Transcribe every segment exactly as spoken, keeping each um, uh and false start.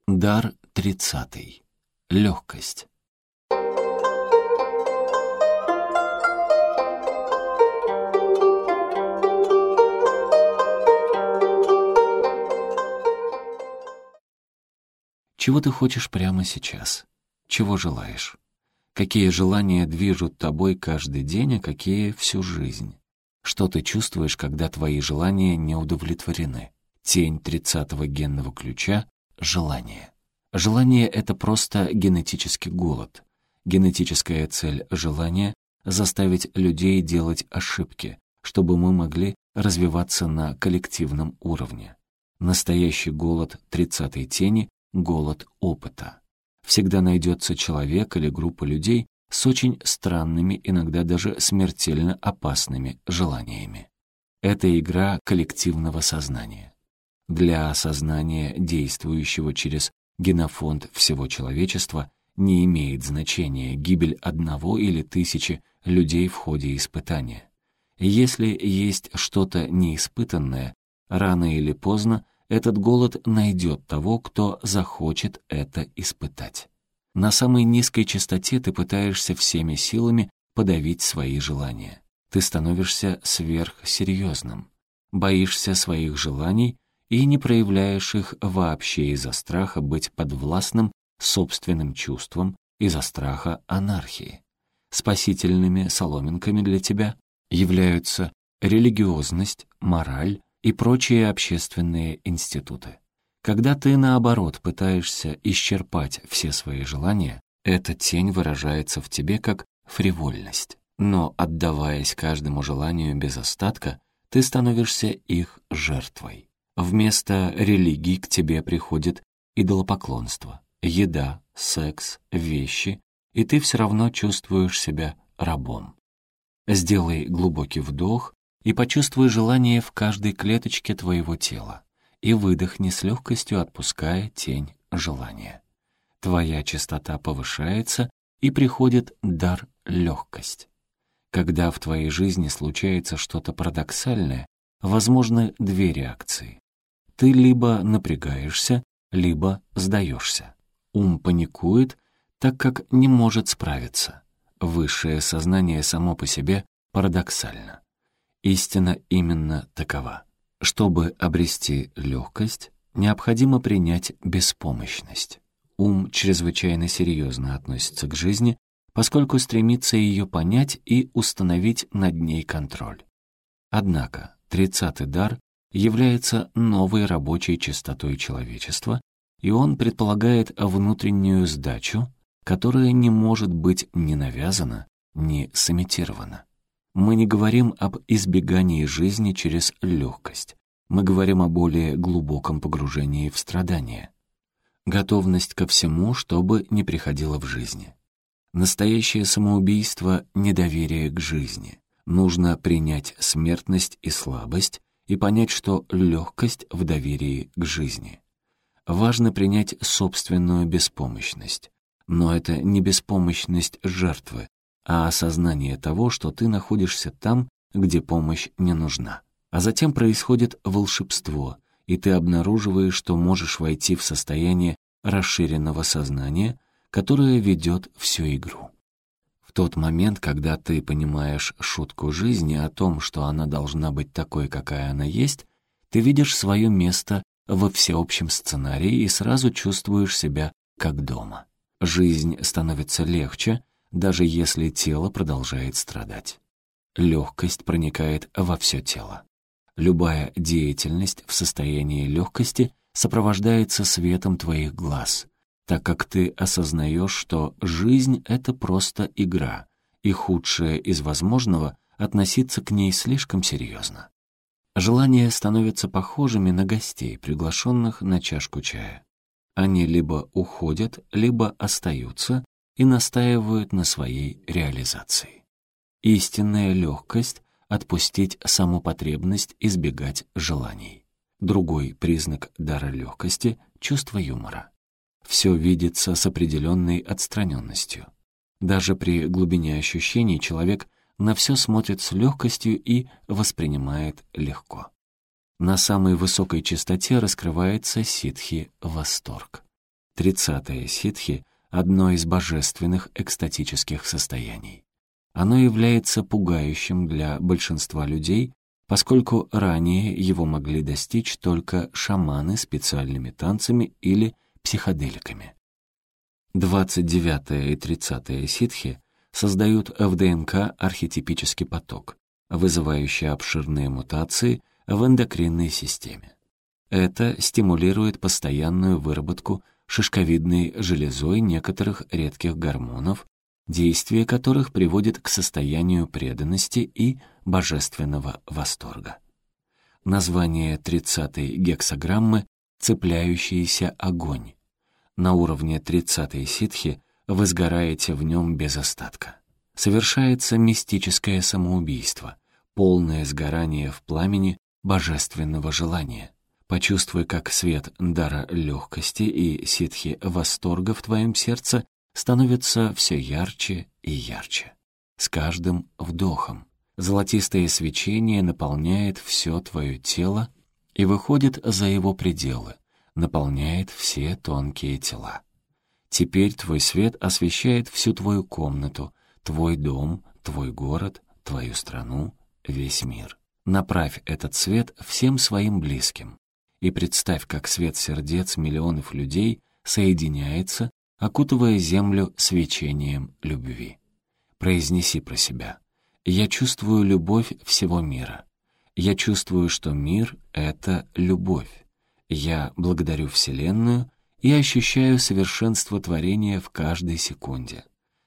Дар тридцатый. Легкость. Чего ты хочешь прямо сейчас? Чего желаешь? Какие желания движут тобой каждый день, а какие всю жизнь? Что ты чувствуешь, когда твои желания не удовлетворены? Тень тридцатого генного ключа — желание. Желание — это просто генетический голод. Генетическая цель желания — заставить людей делать ошибки, чтобы мы могли развиваться на коллективном уровне. Настоящий голод тридцатой тени — голод опыта. Всегда найдется человек или группа людей с очень странными, иногда даже смертельно опасными желаниями. Это игра коллективного сознания. Для сознания, действующего через генофонд всего человечества, не имеет значения гибель одного или тысячи людей в ходе испытания. Если есть что-то неиспытанное, рано или поздно этот голод найдет того, кто захочет это испытать. На самой низкой частоте ты пытаешься всеми силами подавить свои желания. Ты становишься сверхсерьезным, боишься своих желаний и не проявляешь их вообще из-за страха быть подвластным собственным чувствам, из-за страха анархии. Спасительными соломинками для тебя являются религиозность, мораль и прочие общественные институты. Когда ты, наоборот, пытаешься исчерпать все свои желания, эта тень выражается в тебе как фривольность. Но, отдаваясь каждому желанию без остатка, ты становишься их жертвой. Вместо религии к тебе приходит идолопоклонство, еда, секс, вещи, и ты все равно чувствуешь себя рабом. Сделай глубокий вдох и почувствуй желание в каждой клеточке твоего тела, и выдохни с легкостью, отпуская тень желания. Твоя частота повышается, и приходит дар легкость. Когда в твоей жизни случается что-то парадоксальное, возможны две реакции. Ты либо напрягаешься, либо сдаешься. Ум паникует, так как не может справиться. Высшее сознание само по себе парадоксально. Истина именно такова. Чтобы обрести легкость, необходимо принять беспомощность. Ум чрезвычайно серьезно относится к жизни, поскольку стремится ее понять и установить над ней контроль. Однако тридцатый дар является новой рабочей частотой человечества, и он предполагает внутреннюю сдачу, которая не может быть ни навязана, ни сымитирована. Мы не говорим об избегании жизни через легкость. Мы говорим о более глубоком погружении в страдания. Готовность ко всему, чтобы не приходило в жизни. Настоящее самоубийство — недоверие к жизни. Нужно принять смертность и слабость и понять, что легкость в доверии к жизни. Важно принять собственную беспомощность. Но это не беспомощность жертвы, а осознание того, что ты находишься там, где помощь не нужна. А затем происходит волшебство, и ты обнаруживаешь, что можешь войти в состояние расширенного сознания, которое ведет всю игру. В тот момент, когда ты понимаешь шутку жизни о том, что она должна быть такой, какая она есть, ты видишь свое место во всеобщем сценарии и сразу чувствуешь себя как дома. Жизнь становится легче, даже если тело продолжает страдать. Легкость проникает во все тело. Любая деятельность в состоянии легкости сопровождается светом твоих глаз, так как ты осознаешь, что жизнь — это просто игра, и худшее из возможного — относиться к ней слишком серьезно. Желания становятся похожими на гостей, приглашенных на чашку чая. Они либо уходят, либо остаются и настаивают на своей реализации. Истинная легкость — отпустить саму потребность избегать желаний. Другой признак дара легкости — чувство юмора. Все видится с определенной отстраненностью. Даже при глубине ощущений человек на все смотрит с легкостью и воспринимает легко. На самой высокой частоте раскрывается ситхи-восторг. Тридцатое ситхи — одно из божественных экстатических состояний. Оно является пугающим для большинства людей, поскольку ранее его могли достичь только шаманы специальными танцами или психоделиками. двадцать девятое и тридцатое ситхи создают в ДНК архетипический поток, вызывающий обширные мутации в эндокринной системе. Это стимулирует постоянную выработку шишковидной железой некоторых редких гормонов, действие которых приводит к состоянию преданности и божественного восторга. Название тридцатой гексаграммы «Цепляющийся огонь». На уровне тридцатой ситхи вы сгораете в нем без остатка. Совершается мистическое самоубийство, полное сгорание в пламени божественного желания. Почувствуй, как свет дара легкости и ситхи восторга в твоем сердце становится все ярче и ярче. С каждым вдохом золотистое свечение наполняет все твое тело и выходит за его пределы, наполняет все тонкие тела. Теперь твой свет освещает всю твою комнату, твой дом, твой город, твою страну, весь мир. Направь этот свет всем своим близким и представь, как свет сердец миллионов людей соединяется, окутывая землю свечением любви. Произнеси про себя: «Я чувствую любовь всего мира. Я чувствую, что мир — это любовь. Я благодарю Вселенную и ощущаю совершенство творения в каждой секунде.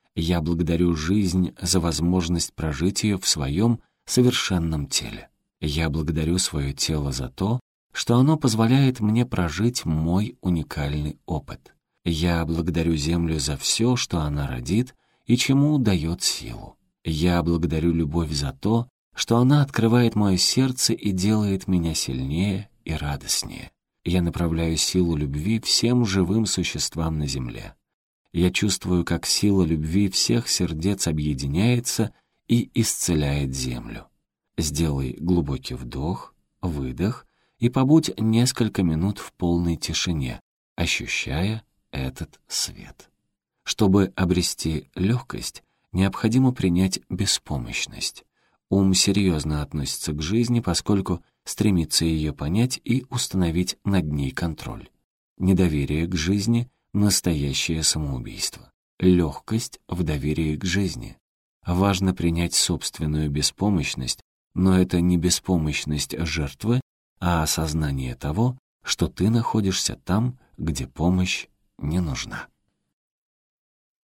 Я благодарю жизнь за возможность прожить ее в своем совершенном теле. Я благодарю свое тело за то, что оно позволяет мне прожить мой уникальный опыт. Я благодарю Землю за все, что она родит и чему дает силу. Я благодарю любовь за то, что она открывает мое сердце и делает меня сильнее и радостнее. Я направляю силу любви всем живым существам на Земле. Я чувствую, как сила любви всех сердец объединяется и исцеляет Землю». Сделай глубокий вдох, выдох и побудь несколько минут в полной тишине, ощущая этот свет. Чтобы обрести легкость, необходимо принять беспомощность. Ум серьезно относится к жизни, поскольку стремится ее понять и установить над ней контроль. Недоверие к жизни — настоящее самоубийство. Легкость в доверии к жизни. Важно принять собственную беспомощность, но это не беспомощность жертвы, а осознание того, что ты находишься там, где помощь не нужна.